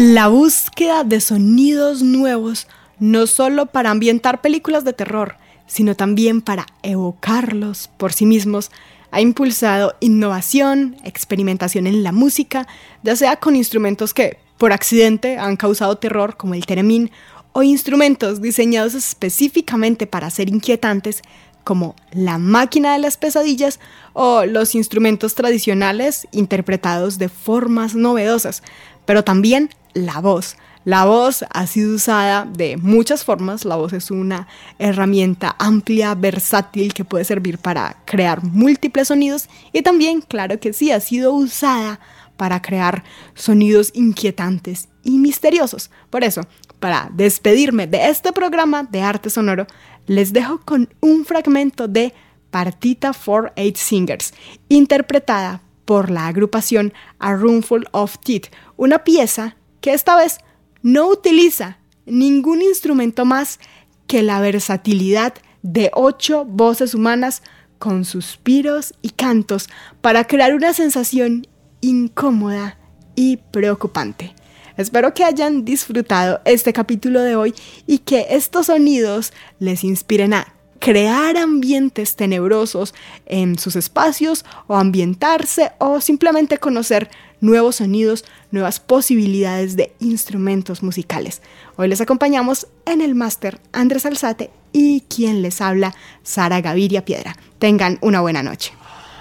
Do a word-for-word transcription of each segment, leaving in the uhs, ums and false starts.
La búsqueda de sonidos nuevos, no solo para ambientar películas de terror, sino también para evocarlos por sí mismos, ha impulsado innovación, experimentación en la música, ya sea con instrumentos que por accidente han causado terror, como el theremin, o instrumentos diseñados específicamente para ser inquietantes, como la máquina de las pesadillas o los instrumentos tradicionales interpretados de formas novedosas, pero también la voz. La voz ha sido usada de muchas formas. La voz es una herramienta amplia, versátil, que puede servir para crear múltiples sonidos y también, claro que sí, ha sido usada para crear sonidos inquietantes y misteriosos. Por eso, para despedirme de este programa de arte sonoro, les dejo con un fragmento de Partita for Eight Singers, interpretada por la agrupación A Roomful of Teeth, una pieza que esta vez no utiliza ningún instrumento más que la versatilidad de ocho voces humanas con suspiros y cantos para crear una sensación incómoda y preocupante. Espero que hayan disfrutado este capítulo de hoy y que estos sonidos les inspiren a crear ambientes tenebrosos en sus espacios o ambientarse o simplemente conocer nuevos sonidos, nuevas posibilidades de instrumentos musicales. Hoy les acompañamos en el máster Andrés Alzate y quien les habla, Sara Gaviria Piedra. Tengan una buena noche.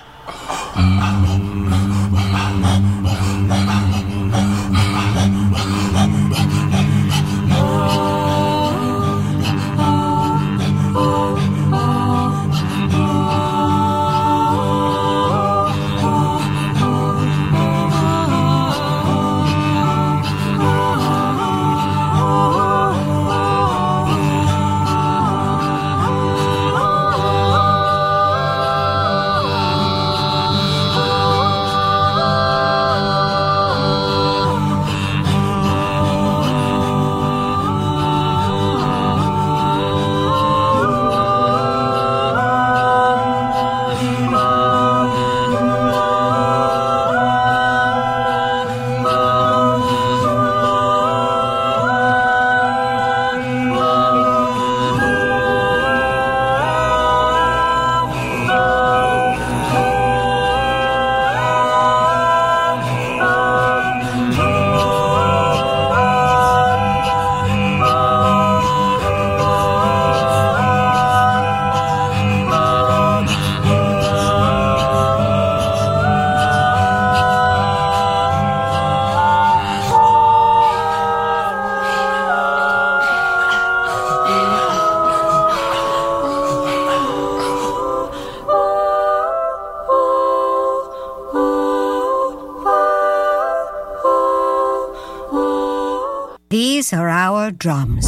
These are our drums.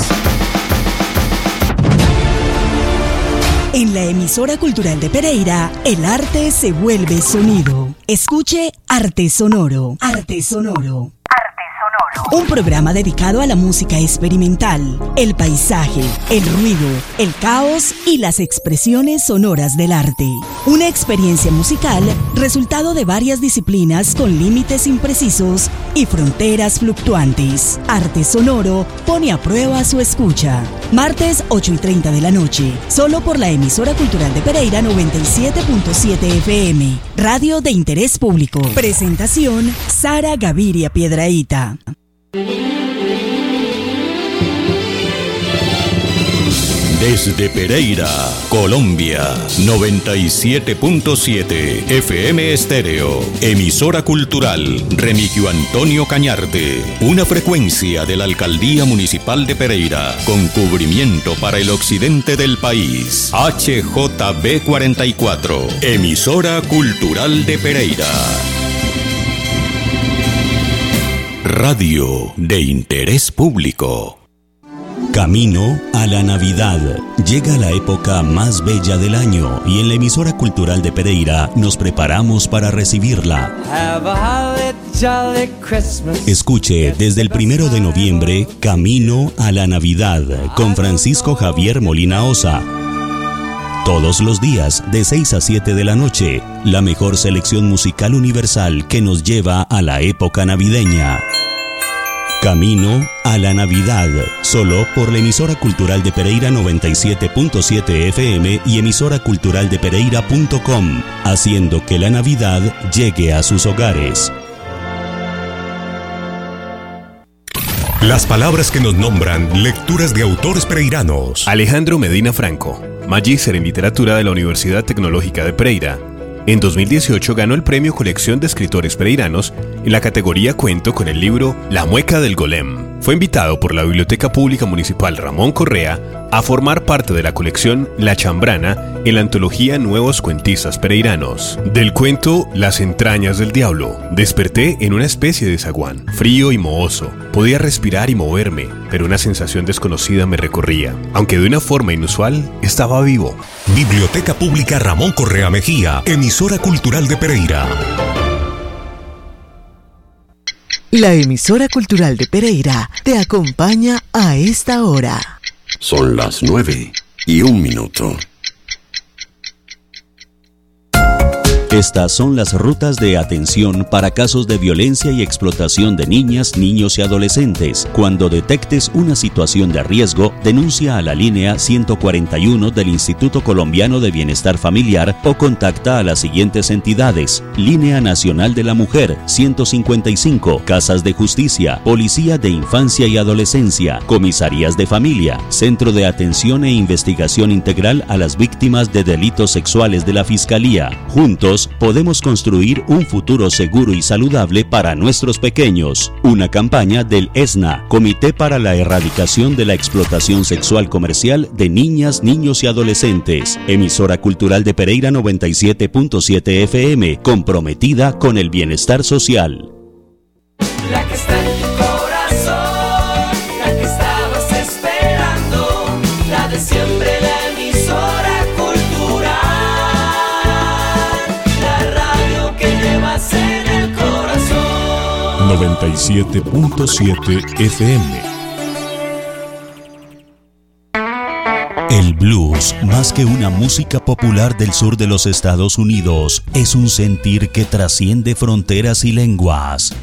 En la emisora cultural de Pereira, el arte se vuelve sonido. Escuche Arte Sonoro. Arte Sonoro. Un programa dedicado a la música experimental, el paisaje, el ruido, el caos y las expresiones sonoras del arte. Una experiencia musical resultado de varias disciplinas con límites imprecisos y fronteras fluctuantes. Arte Sonoro pone a prueba su escucha. Martes ocho y treinta de la noche, solo por la emisora cultural de Pereira noventa y siete punto siete F M, radio de interés público. Presentación, Sara Gaviria Piedrahita. Desde Pereira, Colombia, noventa y siete punto siete F M Estéreo, emisora cultural Remigio Antonio Cañarte, una frecuencia de la Alcaldía Municipal de Pereira, con cubrimiento para el occidente del país, H J B cuarenta y cuatro, emisora cultural de Pereira. Radio de interés público. Camino a la Navidad. Llega la época más bella del año y en la emisora cultural de Pereira nos preparamos para recibirla. Escuche desde el primero de noviembre Camino a la Navidad con Francisco Javier Molina Osa. Todos los días de seis a siete de la noche, la mejor selección musical universal que nos lleva a la época navideña. Camino a la Navidad, solo por la emisora cultural de Pereira noventa y siete punto siete F M y emisora cultural de pereira punto com, haciendo que la Navidad llegue a sus hogares. Las palabras que nos nombran, lecturas de autores pereiranos. Alejandro Medina Franco, magíster en literatura de la Universidad Tecnológica de Pereira. En dos mil dieciocho ganó el premio Colección de Escritores Pereiranos en la categoría Cuento con el libro La Mueca del Golem. Fue invitado por la Biblioteca Pública Municipal Ramón Correa a formar parte de la colección La Chambrana en la antología Nuevos Cuentistas Pereiranos. Del cuento Las Entrañas del Diablo, desperté en una especie de zaguán, frío y mohoso. Podía respirar y moverme, pero una sensación desconocida me recorría. Aunque de una forma inusual, estaba vivo. Biblioteca Pública Ramón Correa Mejía, emisora cultural de Pereira. La emisora cultural de Pereira te acompaña a esta hora. Son las nueve y un minuto. Estas son las rutas de atención para casos de violencia y explotación de niñas, niños y adolescentes. Cuando detectes una situación de riesgo, denuncia a la línea ciento cuarenta y uno del Instituto Colombiano de Bienestar Familiar o contacta a las siguientes entidades: Línea Nacional de la Mujer ciento cincuenta y cinco, Casas de Justicia, Policía de Infancia y Adolescencia, Comisarías de Familia, Centro de Atención e Investigación Integral a las Víctimas de Delitos Sexuales de la Fiscalía. Juntos podemos construir un futuro seguro y saludable para nuestros pequeños. Una campaña del ESNA, Comité para la Erradicación de la Explotación Sexual Comercial de Niñas, Niños y Adolescentes. Emisora cultural de Pereira noventa y siete punto siete F M, comprometida con el bienestar social. La que está en tu corazón, la que estabas esperando, la de siempre, la emisora cultural, la radio que llevas en el corazón. noventa y siete punto siete F M. El blues, más que una música popular del sur de los Estados Unidos, es un sentir que trasciende fronteras y lenguas.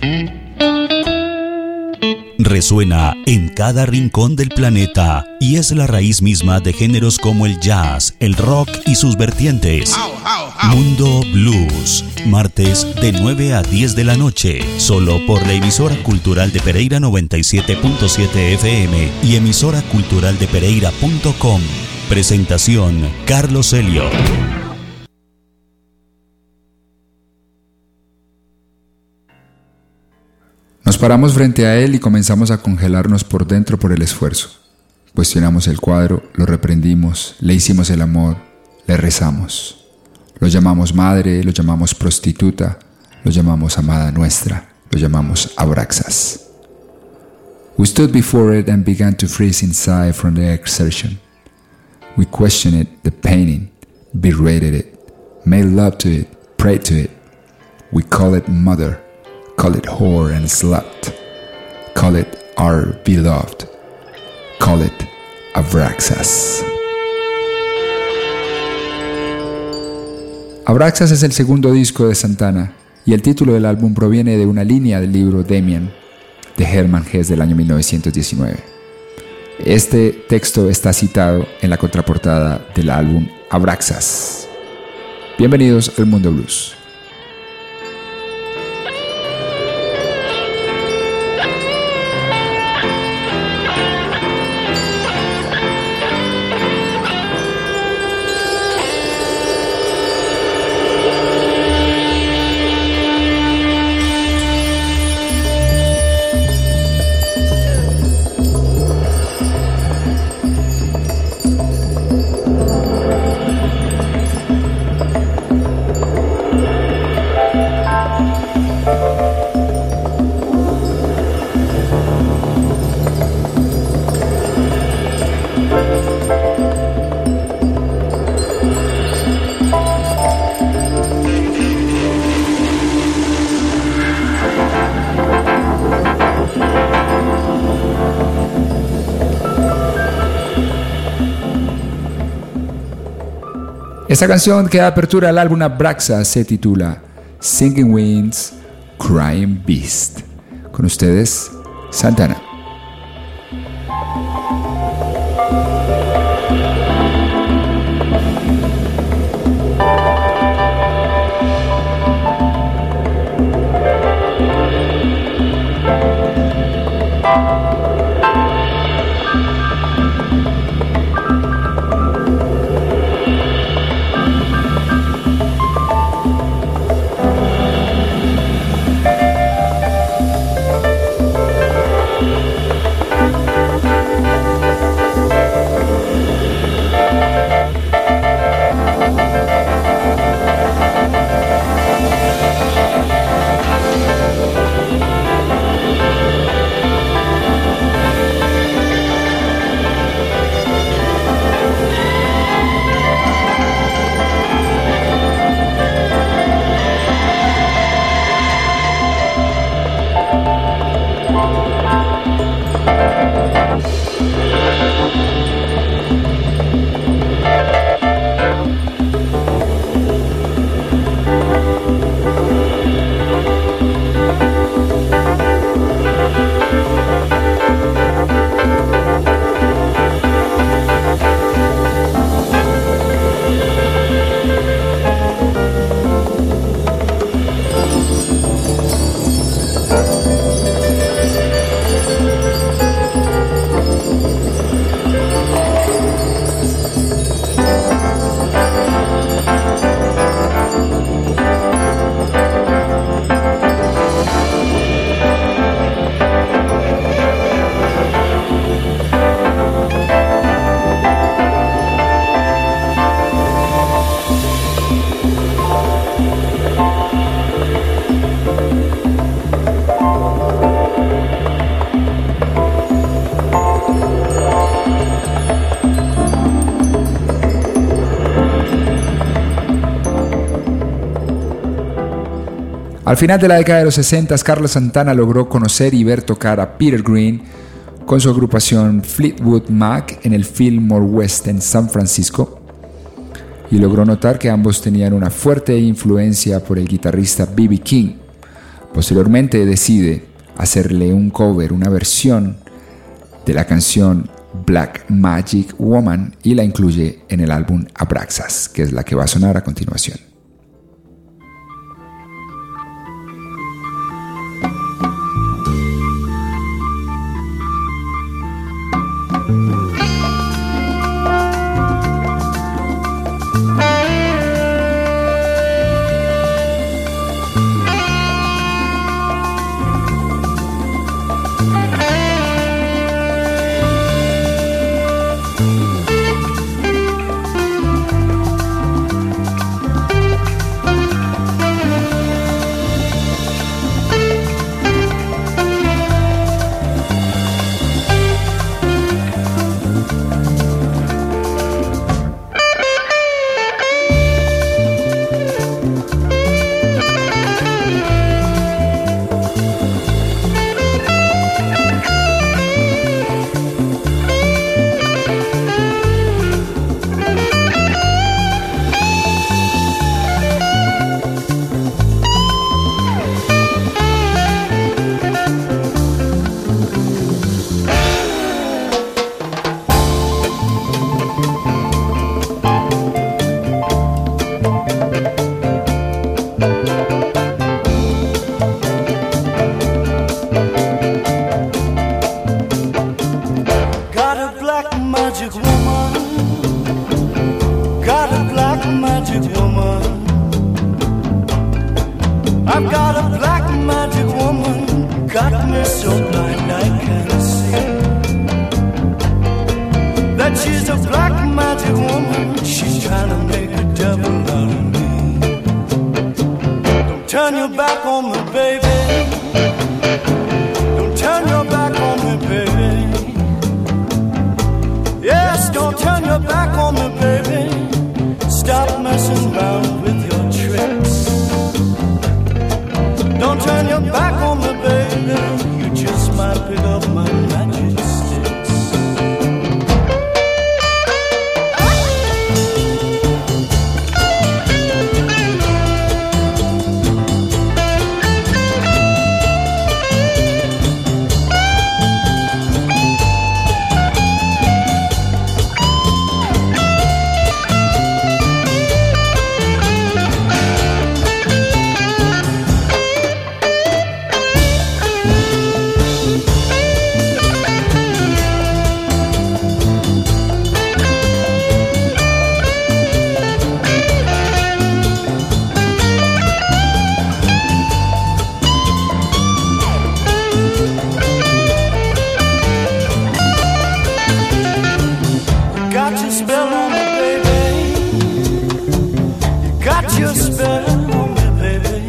Resuena en cada rincón del planeta y es la raíz misma de géneros como el jazz, el rock y sus vertientes. Mundo Blues, martes de nueve a diez de la noche, solo por la emisora cultural de Pereira noventa y siete punto siete F M y emisora cultural de pereira punto com. Presentación: Carlos Helio. Nos paramos frente a él y comenzamos a congelarnos por dentro por el esfuerzo. Cuestionamos el cuadro, lo reprendimos, le hicimos el amor, le rezamos. Lo llamamos madre, lo llamamos prostituta, lo llamamos amada nuestra, lo llamamos Abraxas. We stood before it and began to freeze inside from the exertion. We questioned it, the painting, berated it, made love to it, prayed to it. We call it mother, call it whore and slut, call it our beloved, call it Abraxas. Abraxas es el segundo disco de Santana y el título del álbum proviene de una línea del libro Demian de Hermann Hesse del año mil novecientos diecinueve. Este texto está citado en la contraportada del álbum Abraxas. Bienvenidos al Mundo Blues. Esta canción que da apertura al álbum Abraxas se titula Singing Winds, Crying Beast. Con ustedes, Santana. Al final de la década de los sesenta, Carlos Santana logró conocer y ver tocar a Peter Green con su agrupación Fleetwood Mac en el Fillmore West en San Francisco, y logró notar que ambos tenían una fuerte influencia por el guitarrista B B King. Posteriormente decide hacerle un cover, una versión de la canción Black Magic Woman, y la incluye en el álbum Abraxas, que es la que va a sonar a continuación. your spell on me, baby.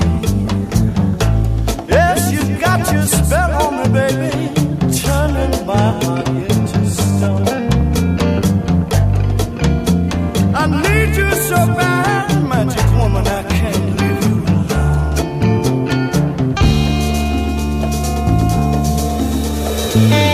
Yes, you got your spell on me, baby. Turning my heart into stone. I need you so bad, magic woman, I can't leave you alone.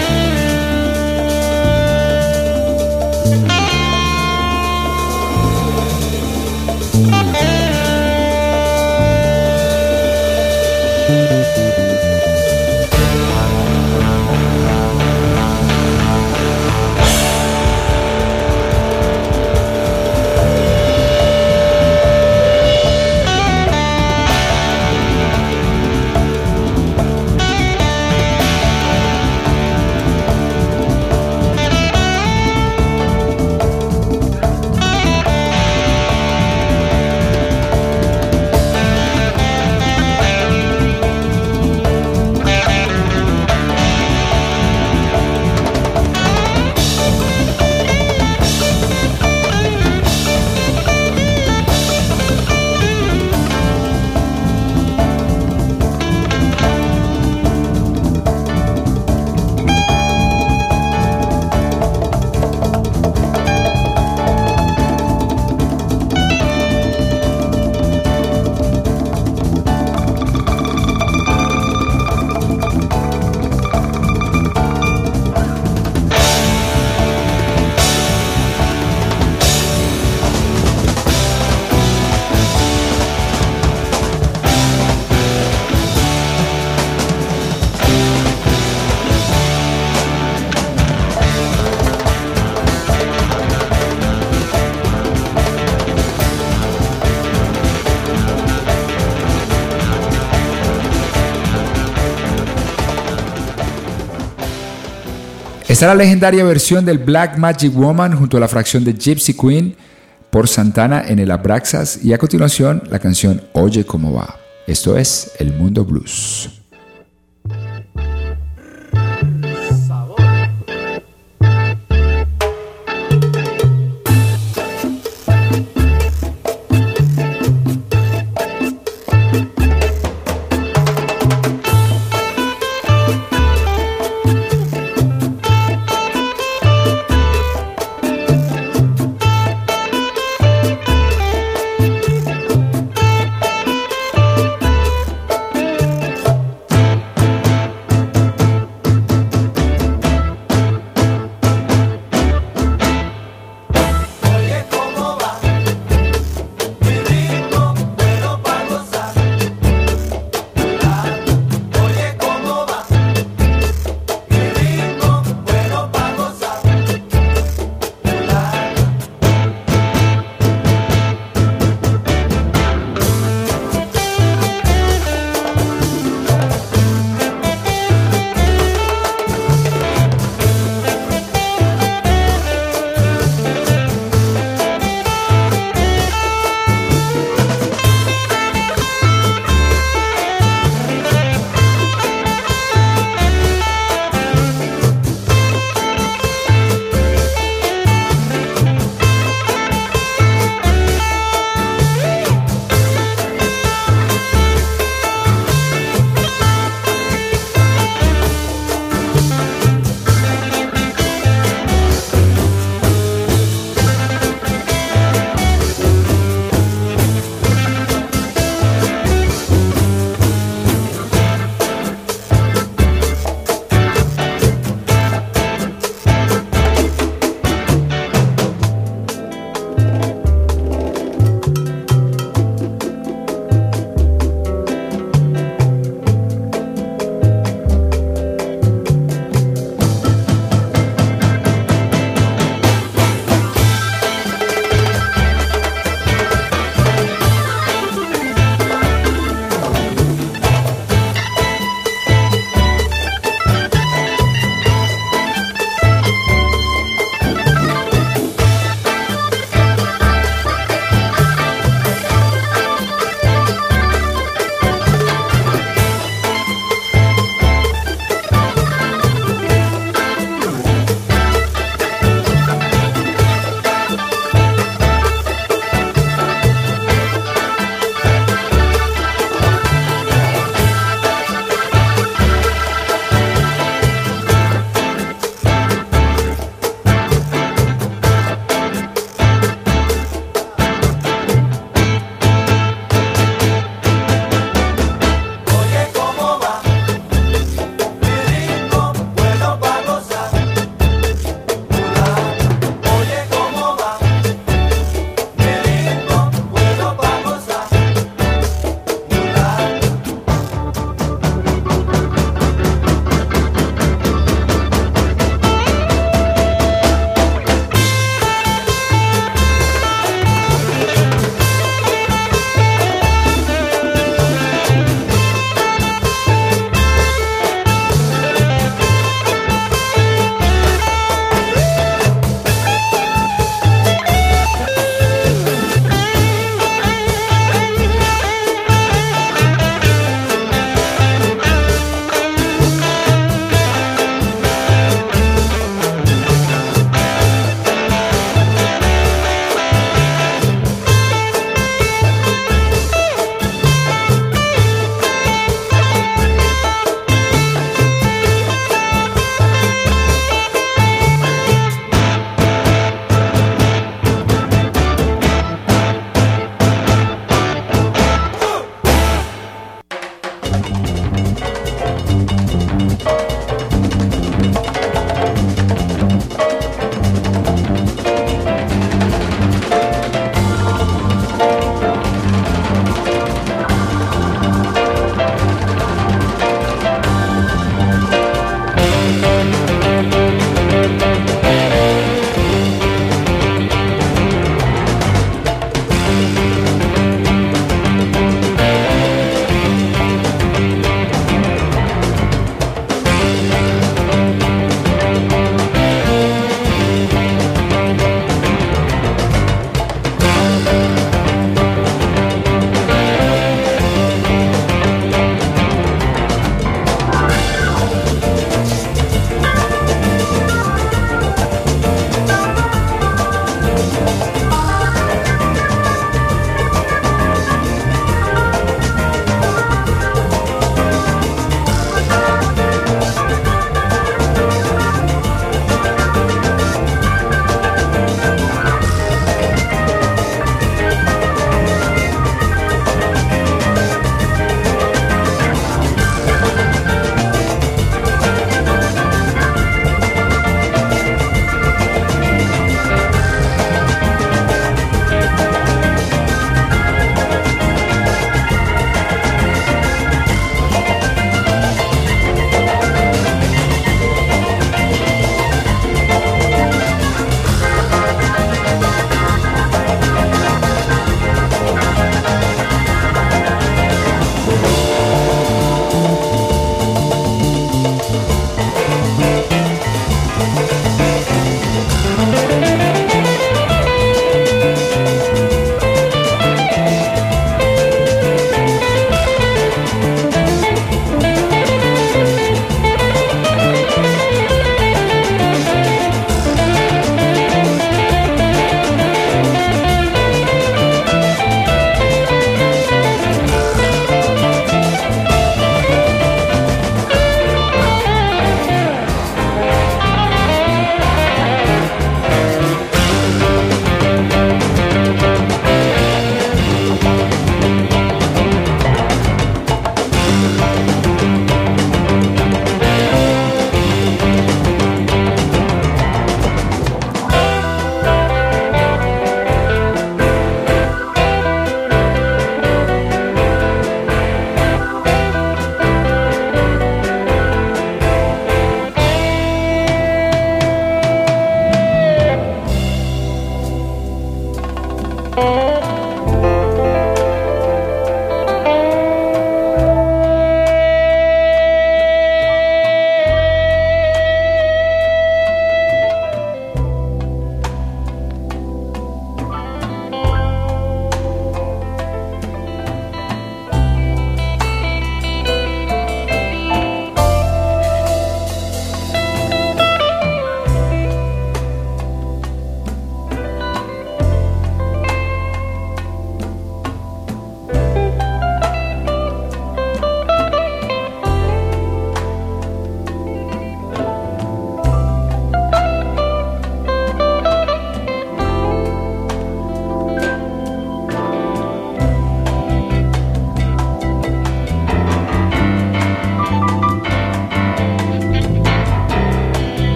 Está la legendaria versión del Black Magic Woman junto a la fracción de Gypsy Queen por Santana en el Abraxas, y a continuación la canción Oye Cómo Va. Esto es El Mundo Blues.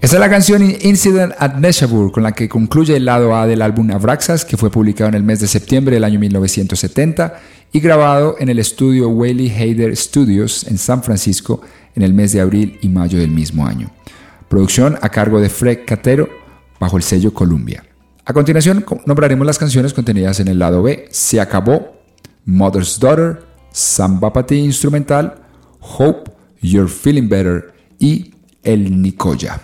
Esta es la canción Incident at Neshabur, con la que concluye el lado A del álbum Abraxas, que fue publicado en el mes de septiembre del año mil novecientos setenta y grabado en el estudio Whaley Hader Studios en San Francisco en el mes de abril y mayo del mismo año. Producción a cargo de Fred Catero bajo el sello Columbia. A continuación nombraremos las canciones contenidas en el lado B: Se Acabó, Mother's Daughter, Samba Pa' Ti instrumental, Hope, You're Feeling Better y El Nicoya.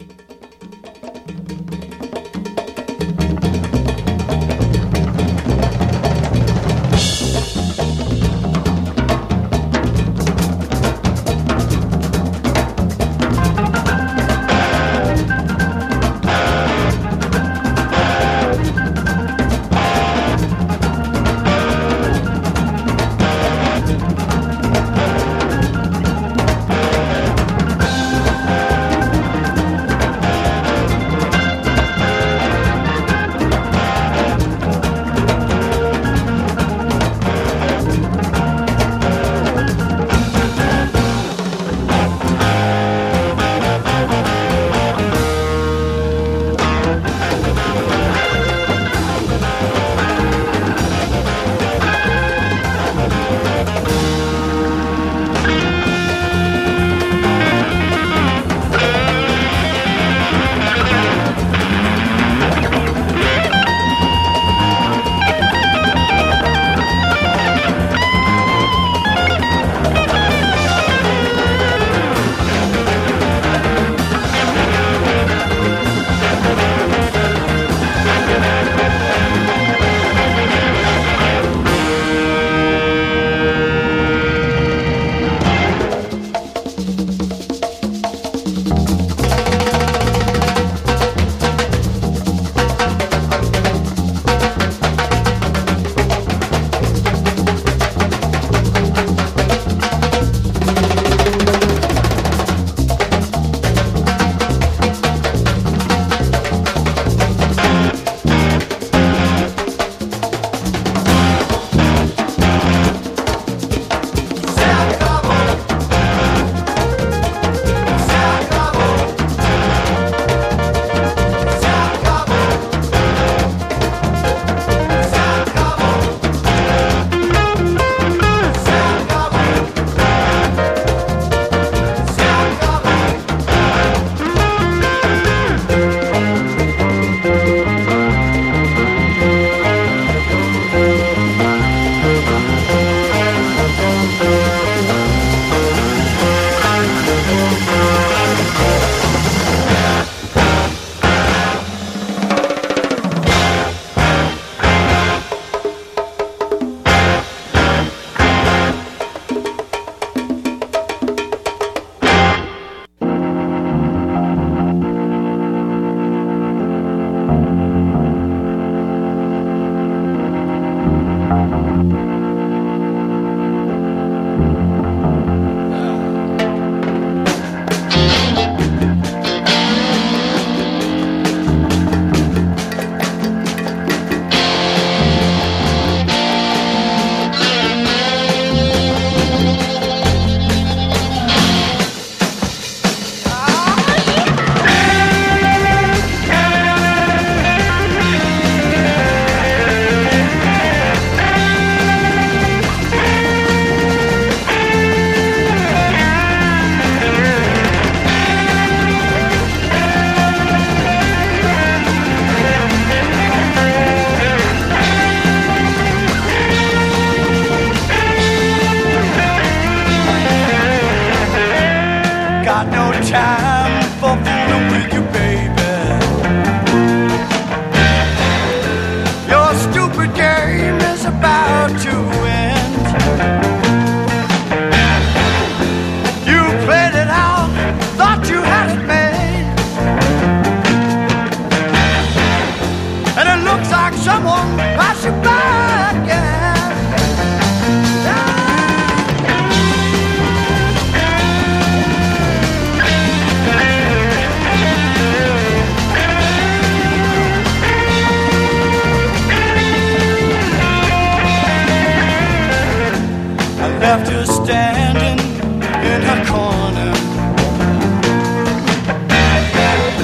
left her standing in her corner.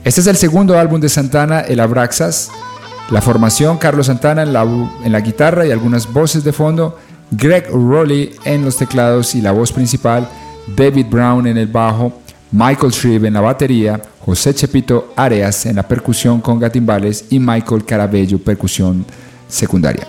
Este es el segundo álbum de Santana, el Abraxas. La formación: Carlos Santana en la, en la guitarra y algunas voces de fondo, Greg Rowley en los teclados y la voz principal, David Brown en el bajo, Michael Shreve en la batería, José Chepito Areas en la percusión con gatimbales y Michael Carabello percusión secundaria.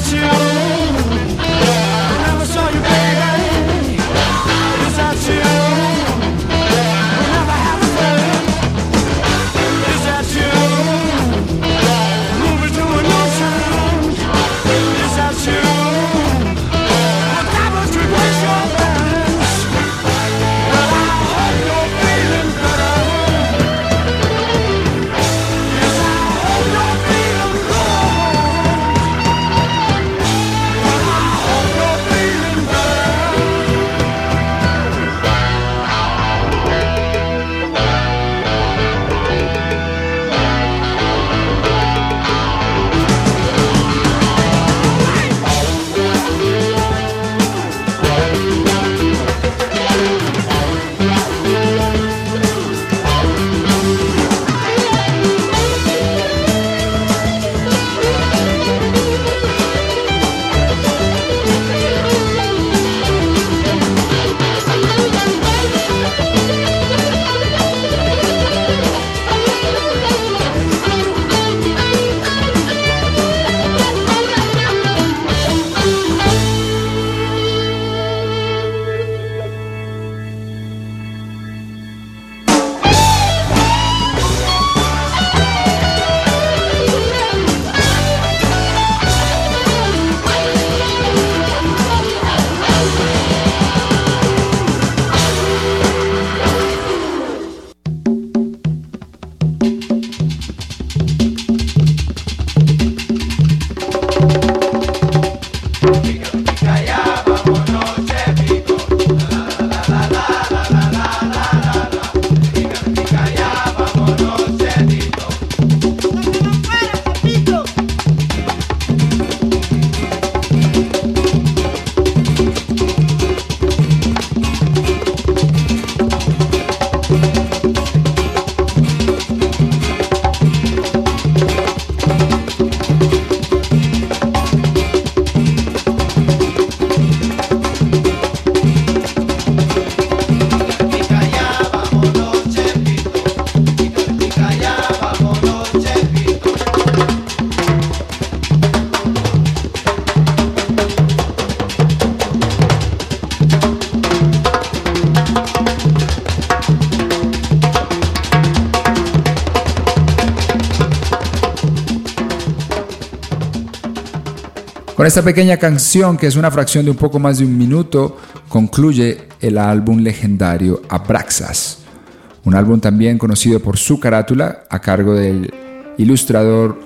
Con esta pequeña canción, que es una fracción de un poco más de un minuto, concluye el álbum legendario Abraxas, un álbum también conocido por su carátula, a cargo del ilustrador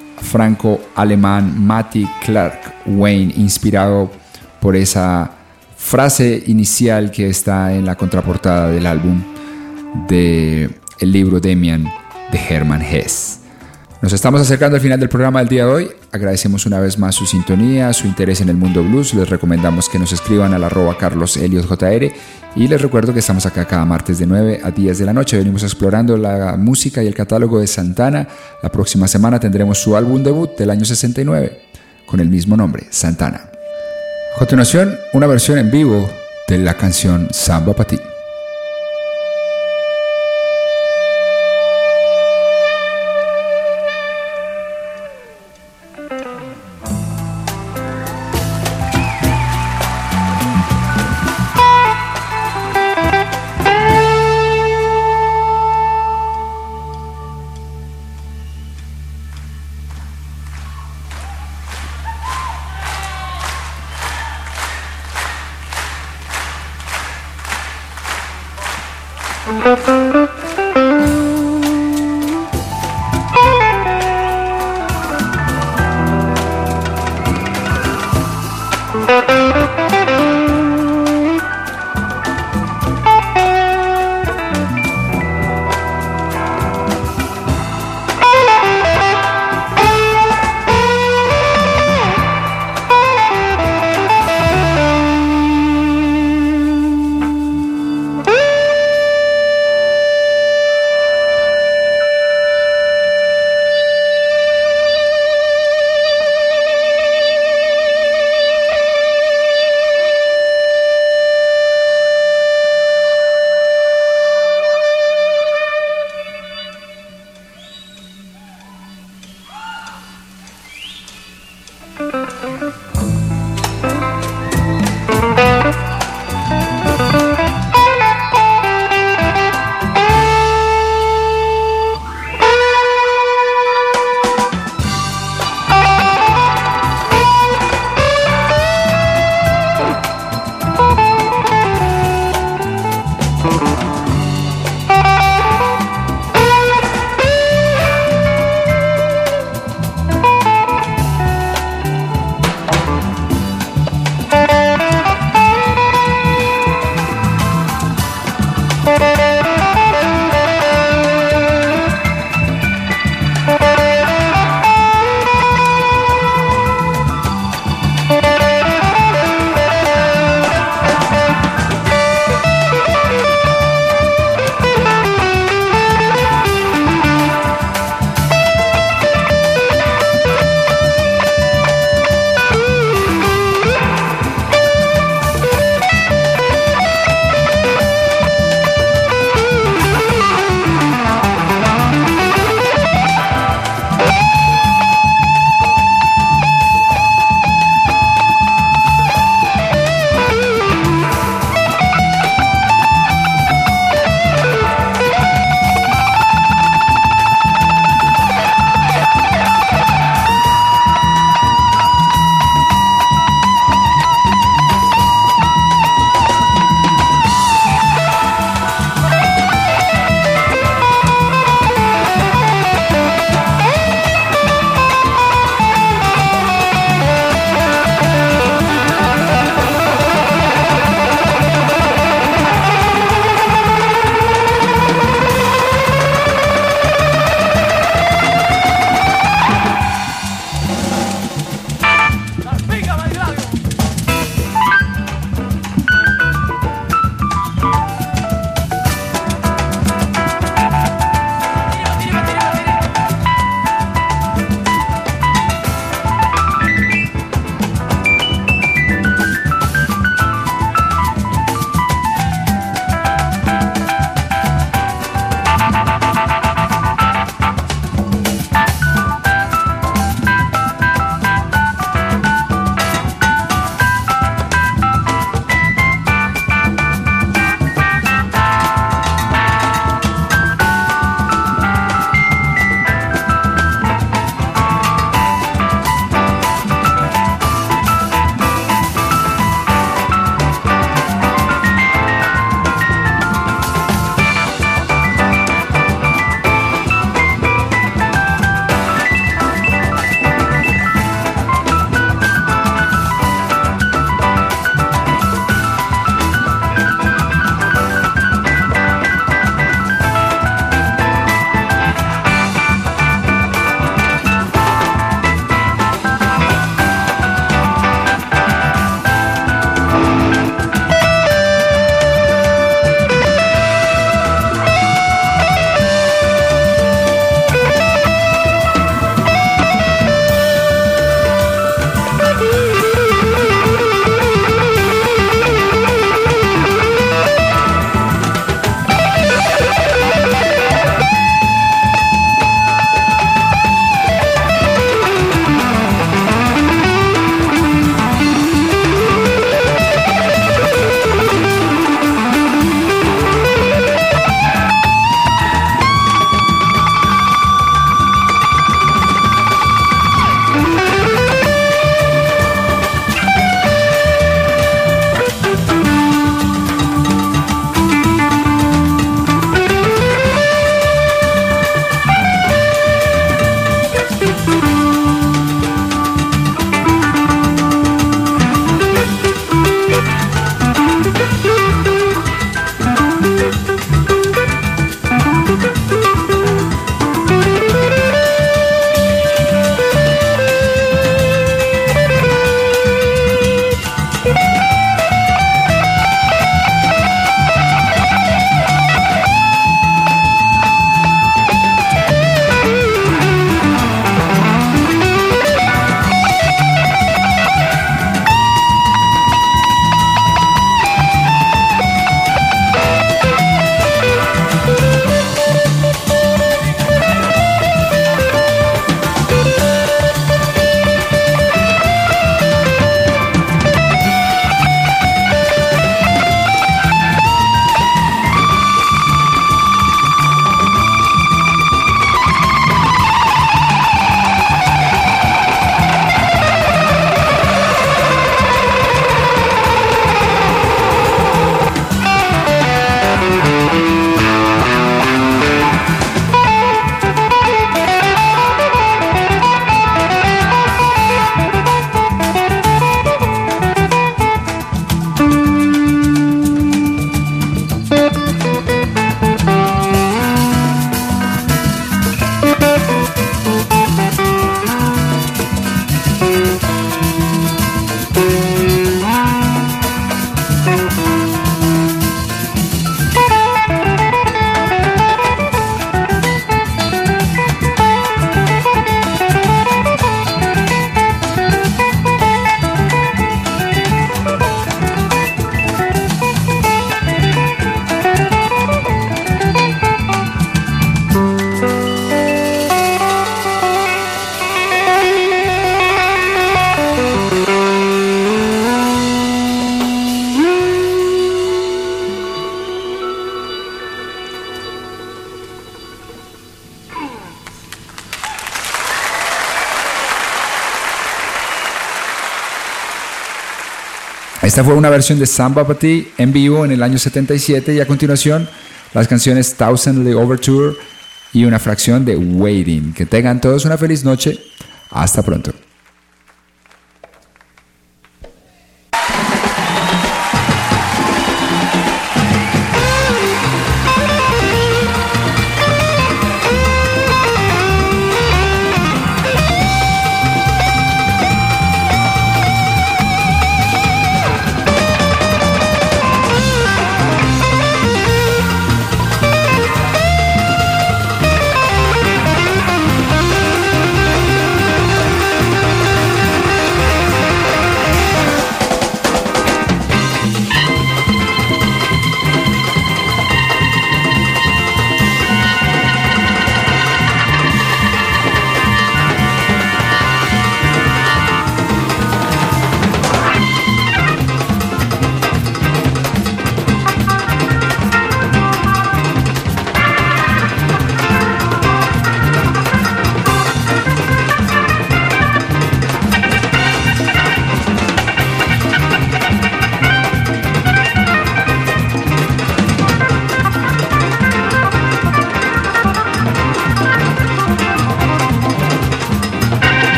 franco-alemán Matti Clark Wayne, inspirado por esa frase inicial que está en la contraportada del álbum del libro Demian de Hermann Hesse. Nos estamos acercando al final del programa del día de hoy. Agradecemos una vez más su sintonía, su interés en el mundo blues. Les recomendamos que nos escriban al arroba Carlos Elliot J R y les recuerdo que estamos acá cada martes de nueve a diez de la noche. Venimos explorando la música y el catálogo de Santana. La próxima semana tendremos su álbum debut del año sesenta y nueve con el mismo nombre, Santana. A continuación, una versión en vivo de la canción Samba Pa' Ti. Esta fue una versión de Samba Pa' Ti en vivo en el año setenta y siete y a continuación las canciones Thousandly Overture y una fracción de Waiting. Que tengan todos una feliz noche. Hasta pronto.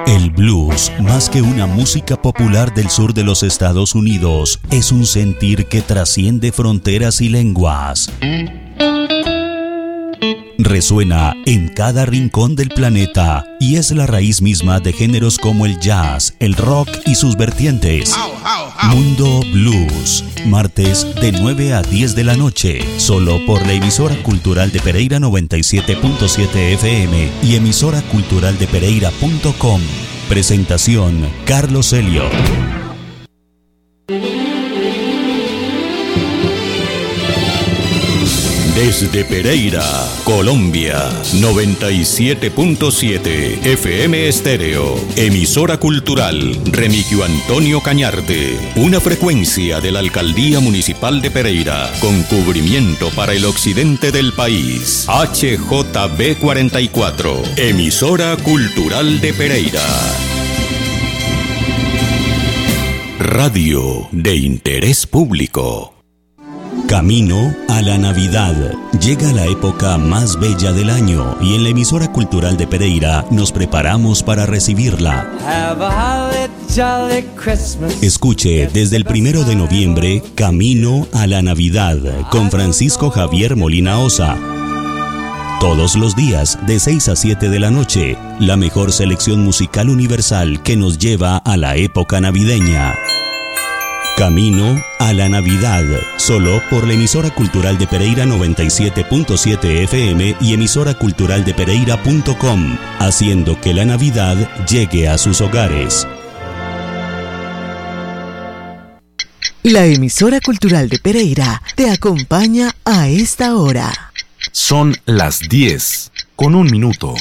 El blues, más que una música popular del sur de los Estados Unidos, es un sentir que trasciende fronteras y lenguas. Resuena en cada rincón del planeta y es la raíz misma de géneros como el jazz, el rock y sus vertientes. Mundo Blues, martes de nueve a diez de la noche, solo por la emisora cultural de Pereira noventa y siete punto siete F M y emisora cultural de pereira punto com. Presentación Carlos Elliot. Desde Pereira, Colombia, noventa y siete punto siete F M Estéreo, emisora cultural Remigio Antonio Cañarte, una frecuencia de la Alcaldía Municipal de Pereira, con cubrimiento para el occidente del país. H J B cuarenta y cuatro, emisora cultural de Pereira. Radio de interés público. Camino a la Navidad. Llega la época más bella del año y en la emisora cultural de Pereira nos preparamos para recibirla. Escuche desde el primero de noviembre Camino a la Navidad con Francisco Javier Molina Osa. Todos los días de seis a siete de la noche, la mejor selección musical universal que nos lleva a la época navideña. Camino a la Navidad, solo por la emisora cultural de Pereira noventa y siete punto siete F M y emisora cultural de pereira punto com, haciendo que la Navidad llegue a sus hogares. La emisora cultural de Pereira te acompaña a esta hora. Son las diez, con un minuto.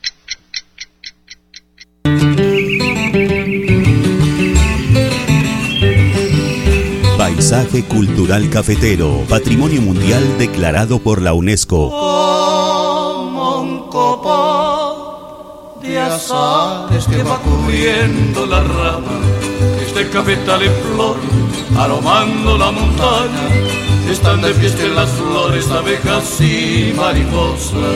Paisaje cultural cafetero, patrimonio mundial declarado por la UNESCO. Como un copo de azares que va cubriendo la rama, este cafetal en flor, aromando la montaña, están de fiesta en las flores, abejas y mariposas,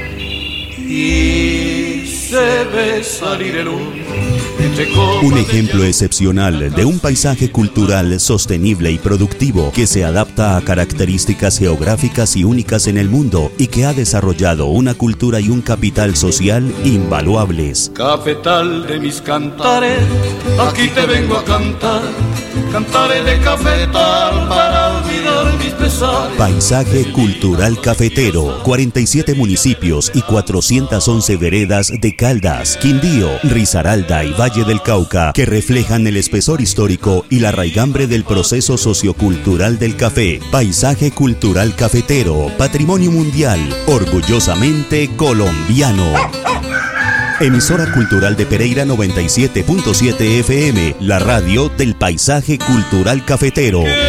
y se ve salir el humo. Un ejemplo excepcional de un paisaje cultural sostenible y productivo que se adapta a características geográficas y únicas en el mundo y que ha desarrollado una cultura y un capital social invaluables. Cafetal de mis cantares, aquí te vengo a cantar, cantaré de cafetal para olvidar mis pesares. Paisaje cultural cafetero, cuarenta y siete municipios y cuatrocientas once veredas de Caldas, Quindío, Risaralda y Valle del Cauca que reflejan el espesor histórico y la raigambre del proceso sociocultural del café. Paisaje cultural cafetero, patrimonio mundial, orgullosamente colombiano. Emisora cultural de Pereira noventa y siete punto siete F M, la radio del paisaje cultural cafetero. Le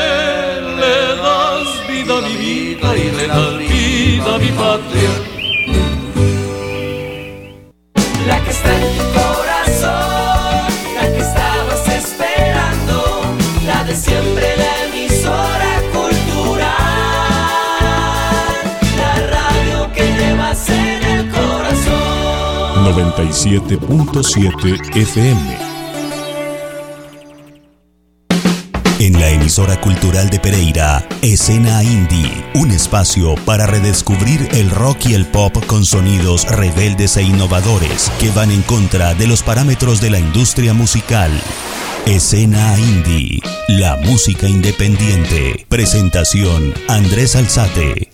das vida a mi vida y le das vida a mi patria. La que está en tu corazón, la que estabas esperando, la de siempre, la emisora cultural, la radio que llevas en el corazón. noventa y siete punto siete F M. En la emisora cultural de Pereira, Escena Indie, un espacio para redescubrir el rock y el pop con sonidos rebeldes e innovadores que van en contra de los parámetros de la industria musical. Escena Indie, la música independiente. Presentación Andrés Alzate.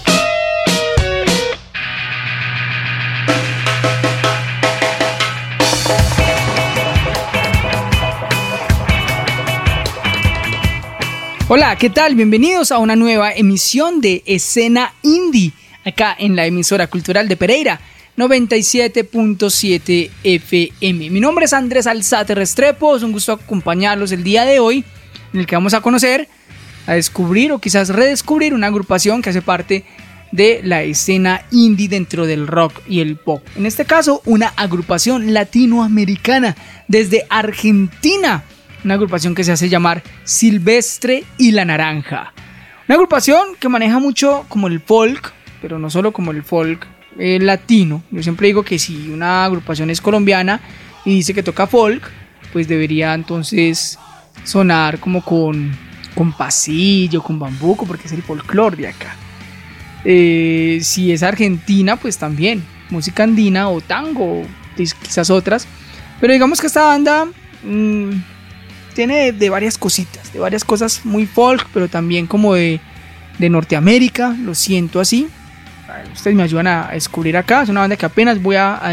Hola, ¿qué tal? Bienvenidos a una nueva emisión de Escena Indie, acá en la emisora cultural de Pereira, noventa y siete punto siete F M. Mi nombre es Andrés Alzate Restrepo, es un gusto acompañarlos el día de hoy, en el que vamos a conocer, a descubrir o quizás redescubrir una agrupación que hace parte de la escena indie dentro del rock y el pop. En este caso, una agrupación latinoamericana desde Argentina. Una agrupación que se hace llamar Silvestre y la Naranja. Una agrupación que maneja mucho como el folk, pero no solo como el folk eh, latino. Yo siempre digo que si una agrupación es colombiana y dice que toca folk, pues debería entonces sonar como con, con pasillo, con bambuco, porque es el folclore de acá. Eh, si es argentina, pues también música andina o tango, quizás otras, pero digamos que esta banda mmm, tiene de, de varias cositas, de varias cosas muy folk, pero también como de, de Norteamérica, lo siento así. Ustedes me ayudan a descubrir acá, es una banda que apenas voy a, a